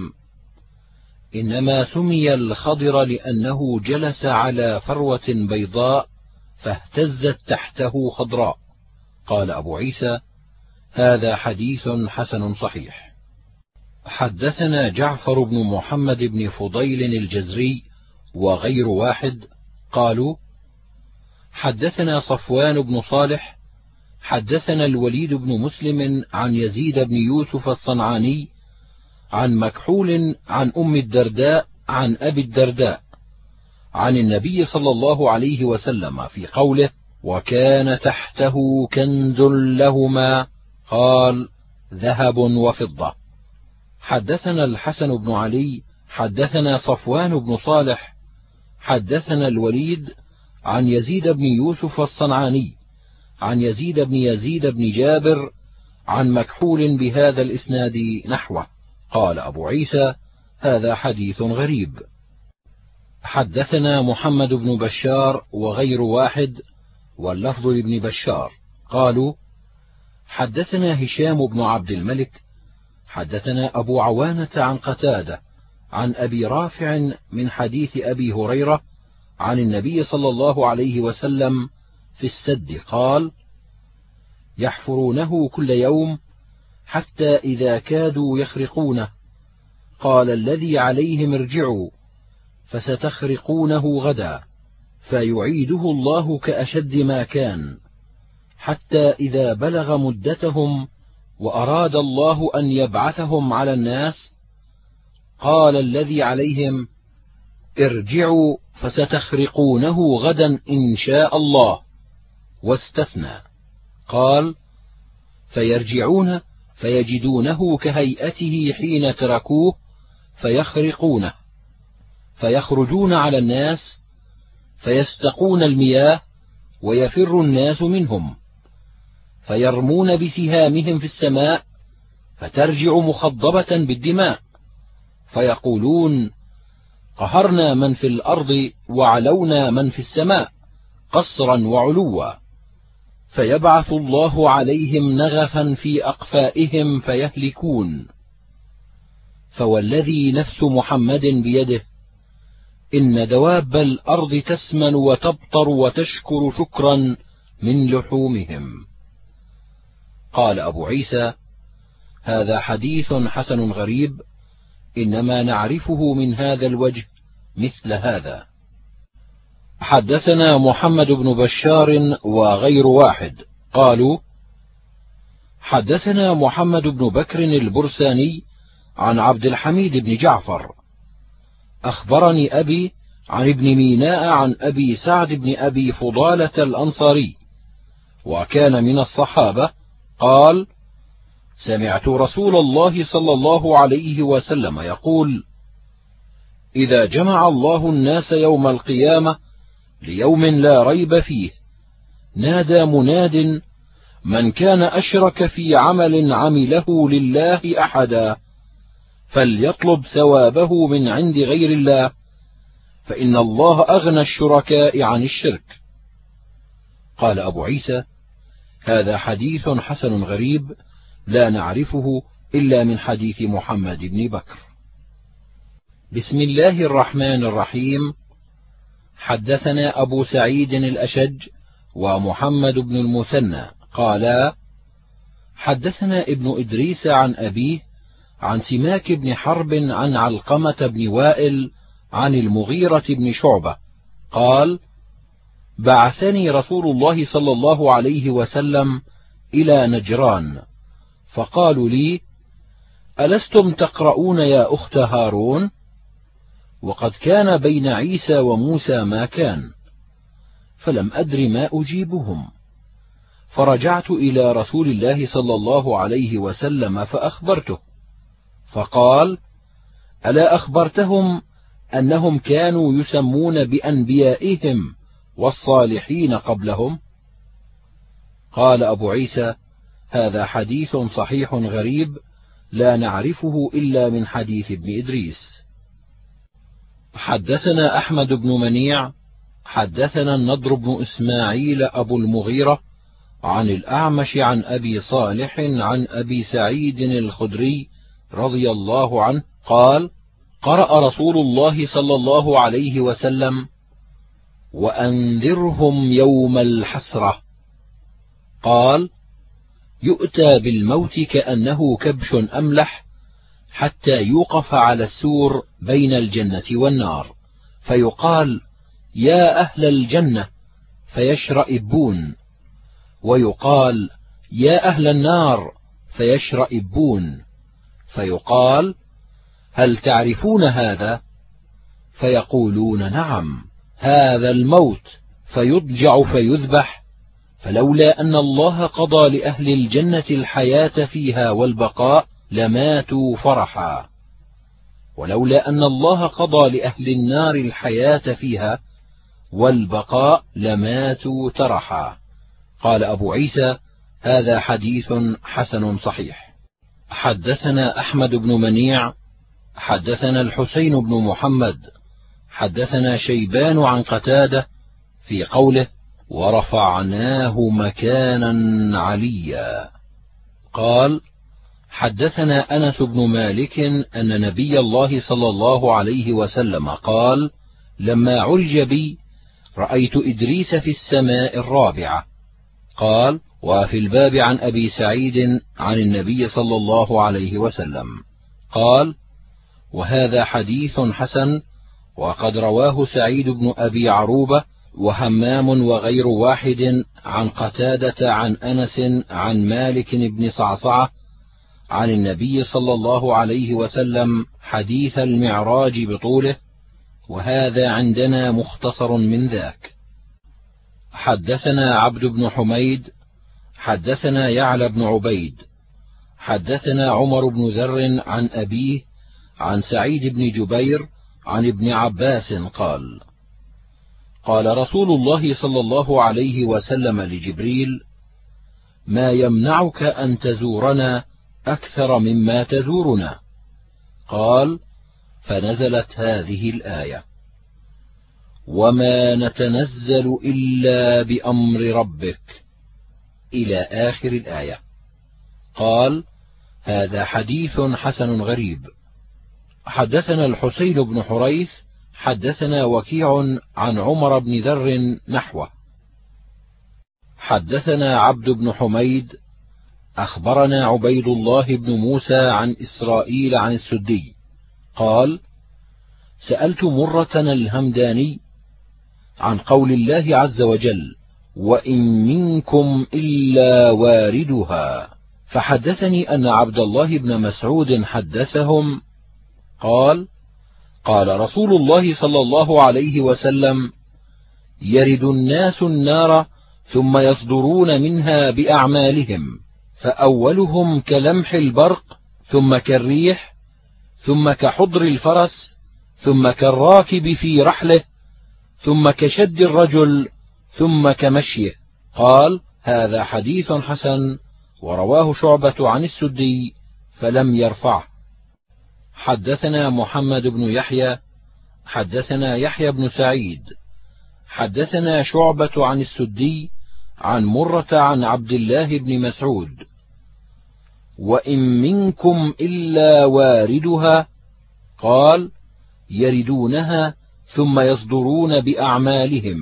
إنما سمي الخضر لأنه جلس على فروة بيضاء فاهتزت تحته خضراء. قال أبو عيسى: هذا حديث حسن صحيح. حدثنا جعفر بن محمد بن فضيل الجزري وغير واحد قالوا: حدثنا صفوان بن صالح حدثنا الوليد بن مسلم عن يزيد بن يوسف الصنعاني عن مكحول عن أم الدرداء عن أبي الدرداء عن النبي صلى الله عليه وسلم في قوله: وكان تحته كنز لهما، قال: ذهب وفضة. حدثنا الحسن بن علي حدثنا صفوان بن صالح حدثنا الوليد عن يزيد بن يوسف الصنعاني عن يزيد بن يزيد بن جابر عن مكحول بهذا الإسناد نحوه. قال أبو عيسى: هذا حديث غريب. حدثنا محمد بن بشار وغير واحد واللفظ لابن بشار قالوا: حدثنا هشام بن عبد الملك حدثنا أبو عوانة عن قتادة عن أبي رافع من حديث أبي هريرة عن النبي صلى الله عليه وسلم في السد قال: يحفرونه كل يوم حتى إذا كادوا يخرقونه، قال الذي عليهم ارجعوا فستخرقونه غدا، فيعيده الله كأشد ما كان، حتى إذا بلغ مدتهم وأراد الله أن يبعثهم على الناس، قال الذي عليهم ارجعوا فستخرقونه غدا إن شاء الله، واستثنى قال: فيرجعون فيجدونه كهيئته حين تركوه فيخرقونه، فيخرجون على الناس فيستقون المياه ويفر الناس منهم، فيرمون بسهامهم في السماء فترجع مخضبة بالدماء، فيقولون: قهرنا من في الأرض وعلونا من في السماء قصرا وعلوا، فيبعث الله عليهم نغفا في أقفائهم فيهلكون. فوالذي نفس محمد بيده إن دواب الأرض تسمن وتبطر وتشكر شكرا من لحومهم. قال أبو عيسى: هذا حديث حسن غريب، إنما نعرفه من هذا الوجه مثل هذا. حدثنا محمد بن بشار وغير واحد قالوا: حدثنا محمد بن بكر البرساني عن عبد الحميد بن جعفر أخبرني أبي عن ابن ميناء عن أبي سعد بن أبي فضالة الأنصاري، وكان من الصحابة، قال: سمعت رسول الله صلى الله عليه وسلم يقول: إذا جمع الله الناس يوم القيامة ليوم لا ريب فيه، نادى مناد: من كان أشرك في عمل عمله لله أحدا فليطلب ثوابه من عند غير الله، فإن الله أغنى الشركاء عن الشرك. قال أبو عيسى: هذا حديث حسن غريب، لا نعرفه إلا من حديث محمد بن بكر. بسم الله الرحمن الرحيم. حدثنا أبو سعيد الأشج ومحمد بن المثنى قالا: حدثنا ابن إدريس عن أبيه عن سماك بن حرب عن علقمة بن وائل عن المغيرة بن شعبة قال: بعثني رسول الله صلى الله عليه وسلم إلى نجران، فقالوا لي: ألستم تقرؤون يا أخت هارون؟ وقد كان بين عيسى وموسى ما كان، فلم أدر ما أجيبهم، فرجعت إلى رسول الله صلى الله عليه وسلم فأخبرته، فقال: ألا أخبرتهم أنهم كانوا يسمون بأنبيائهم والصالحين قبلهم؟ قال أبو عيسى: هذا حديث صحيح غريب، لا نعرفه إلا من حديث ابن إدريس. حدثنا أحمد بن منيع حدثنا النضر بن إسماعيل أبو المغيرة عن الأعمش عن أبي صالح عن أبي سعيد الخدري رضي الله عنه قال: قرأ رسول الله صلى الله عليه وسلم: وأنذرهم يوم الحسرة. قال: يؤتى بالموت كأنه كبش أملح، حتى يوقف على السور بين الجنة والنار، فيقال: يا أهل الجنة، فيشرئبون، ويقال: يا أهل النار، فيشرئبون، فيقال: هل تعرفون هذا؟ فيقولون: نعم، هذا الموت، فيضجع فيذبح، فلولا أن الله قضى لأهل الجنة الحياة فيها والبقاء لماتوا فرحا، ولولا أن الله قضى لأهل النار الحياة فيها والبقاء لماتوا ترحا. قال أبو عيسى: هذا حديث حسن صحيح. حدثنا أحمد بن منيع حدثنا الحسين بن محمد حدثنا شيبان عن قتادة في قوله: ورفعناه مكانا عليا. قال: حدثنا أنس بن مالك أن نبي الله صلى الله عليه وسلم قال: لما عرج بي رأيت إدريس في السماء الرابعة. قال: وفي الباب عن أبي سعيد عن النبي صلى الله عليه وسلم. قال: وهذا حديث حسن، وقد رواه سعيد بن أبي عروبة وهمام وغير واحد عن قتادة عن أنس عن مالك بن صعصعة عن النبي صلى الله عليه وسلم حديث المعراج بطوله، وهذا عندنا مختصر من ذاك. حدثنا عبد بن حميد حدثنا يعلى بن عبيد حدثنا عمر بن ذر عن أبيه عن سعيد بن جبير عن ابن عباس قال: قال رسول الله صلى الله عليه وسلم لجبريل: ما يمنعك أن تزورنا أكثر مما تزورنا. قال: فنزلت هذه الآية: وما نتنزل إلا بأمر ربك، إلى آخر الآية. قال: هذا حديث حسن غريب. حدثنا الحسين بن حريث حدثنا وكيع عن عمر بن ذر نحوه. حدثنا عبد بن حميد أخبرنا عبيد الله بن موسى عن إسرائيل عن السدي قال: سألت مرة الهمداني عن قول الله عز وجل: وإن منكم إلا واردها، فحدثني أن عبد الله بن مسعود حدثهم قال: قال رسول الله صلى الله عليه وسلم: يرد الناس النار ثم يصدرون منها بأعمالهم، فأولهم كلمح البرق، ثم كالريح، ثم كحضر الفرس، ثم كالراكب في رحله، ثم كشد الرجل، ثم كمشيه. قال: هذا حديث حسن، ورواه شعبة عن السدي فلم يرفعه. حدثنا محمد بن يحيى حدثنا يحيى بن سعيد حدثنا شعبة عن السدي عن مرة عن عبد الله بن مسعود: وإن منكم إلا واردها، قال: يردونها ثم يصدرون بأعمالهم.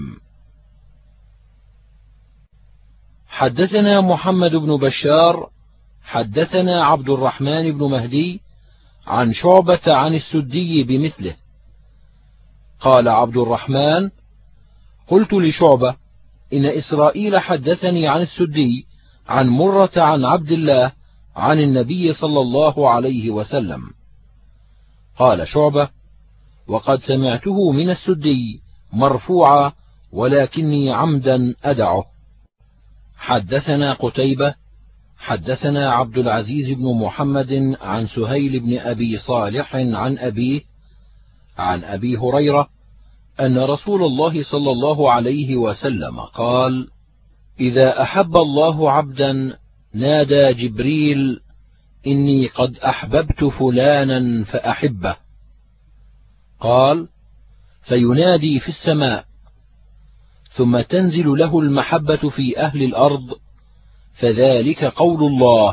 حدثنا محمد بن بشار حدثنا عبد الرحمن بن مهدي عن شعبة عن السدي بمثله. قال عبد الرحمن: قلت لشعبة: إن إسرائيل حدثني عن السدي عن مرة عن عبد الله عن النبي صلى الله عليه وسلم. قال شعبة: وقد سمعته من السدي مرفوعا، ولكني عمدا أدعه. حدثنا قتيبة حدثنا عبد العزيز بن محمد عن سهيل بن أبي صالح عن أبيه عن أبي هريرة أن رسول الله صلى الله عليه وسلم قال: إذا أحب الله عبدا نادى جبريل: إني قد أحببت فلانا فأحبه. قال: فينادي في السماء، ثم تنزل له المحبة في أهل الأرض، فذلك قول الله: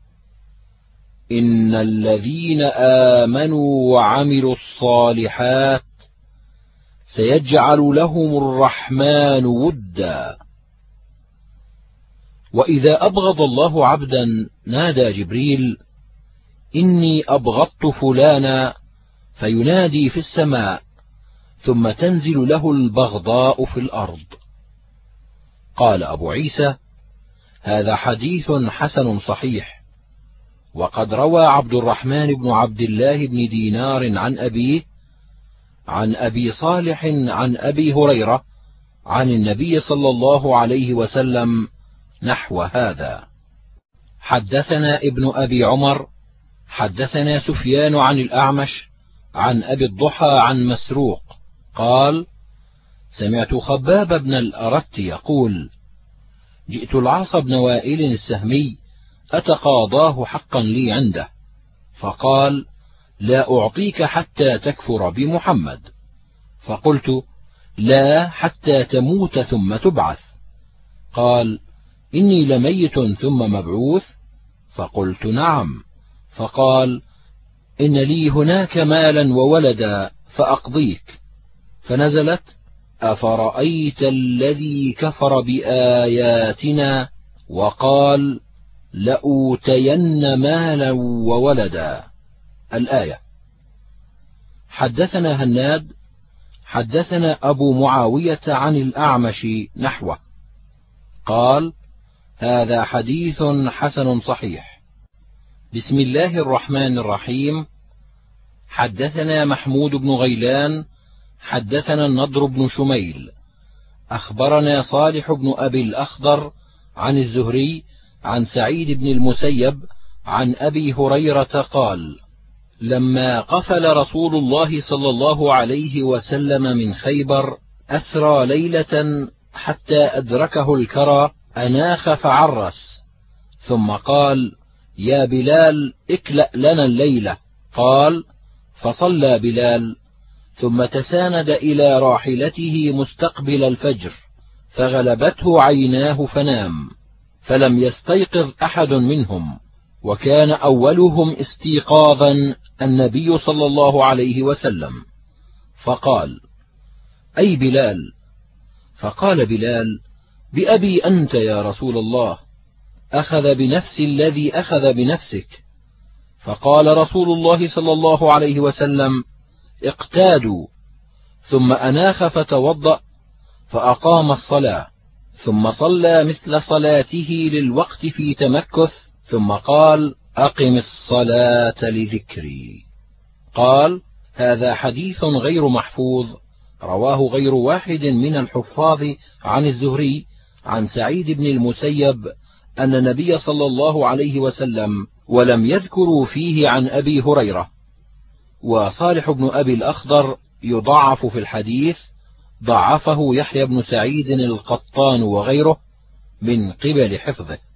إن الذين آمنوا وعملوا الصالحات سيجعل لهم الرحمن ودا. وإذا أبغض الله عبدا نادى جبريل: إني أبغضت فلانا، فينادي في السماء، ثم تنزل له البغضاء في الأرض. قال أبو عيسى: هذا حديث حسن صحيح. وقد روى عبد الرحمن بن عبد الله بن دينار عن أبيه عن أبي صالح عن أبي هريرة عن النبي صلى الله عليه وسلم نحو هذا. حدثنا ابن أبي عمر حدثنا سفيان عن الأعمش عن أبي الضحى عن مسروق قال: سمعت خباب بن الأرت يقول: جئت العاص بن وائل السهمي أتقاضاه حقا لي عنده، فقال: لا أعطيك حتى تكفر بمحمد. فقلت: لا حتى تموت ثم تبعث. قال: إني لميت ثم مبعوث؟ فقلت: نعم. فقال: إن لي هناك مالا وولدا فأقضيك. فنزلت: أفرأيت الذي كفر بآياتنا وقال: لأوتين مالا وولدا، الآية. حدثنا هناد حدثنا أبو معاوية عن الأعمش نحوه قال: هذا حديث حسن صحيح. بسم الله الرحمن الرحيم. حدثنا محمود بن غيلان حدثنا النضر بن شميل أخبرنا صالح بن أبي الأخضر عن الزهري عن سعيد بن المسيب عن أبي هريرة قال: لما قفل رسول الله صلى الله عليه وسلم من خيبر أسرى ليلة حتى أدركه الكرى، أناخ فعرس، ثم قال: يا بلال اكلأ لنا الليلة. قال: فصلى بلال، ثم تساند إلى راحلته مستقبل الفجر، فغلبته عيناه فنام، فلم يستيقظ أحد منهم، وكان أولهم استيقاظا النبي صلى الله عليه وسلم، فقال: أي بلال؟ فقال بلال: بأبي أنت يا رسول الله، أخذ بنفس الذي أخذ بنفسك. فقال رسول الله صلى الله عليه وسلم: اقتادوا. ثم أناخ فتوضأ، فأقام الصلاة، ثم صلى مثل صلاته للوقت في تمكث، ثم قال: أقم الصلاة لذكري. قال: هذا حديث غير محفوظ، رواه غير واحد من الحفاظ عن الزهري عن سعيد بن المسيب أن النبي صلى الله عليه وسلم، ولم يذكروا فيه عن أبي هريرة. وصالح بن أبي الأخضر يضعف في الحديث، ضعفه يحيى بن سعيد القطان وغيره من قبل حفظه.